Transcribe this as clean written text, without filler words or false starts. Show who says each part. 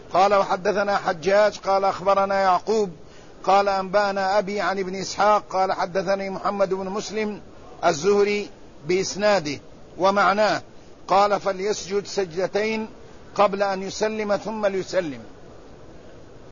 Speaker 1: قال وحدثنا حجاج قال أخبرنا يعقوب قال أنبأنا أبي عن ابن إسحاق قال حدثني محمد بن مسلم الزهري بإسناده ومعناه قال فليسجد سجدتين قبل أن يسلم ثم ليسلم.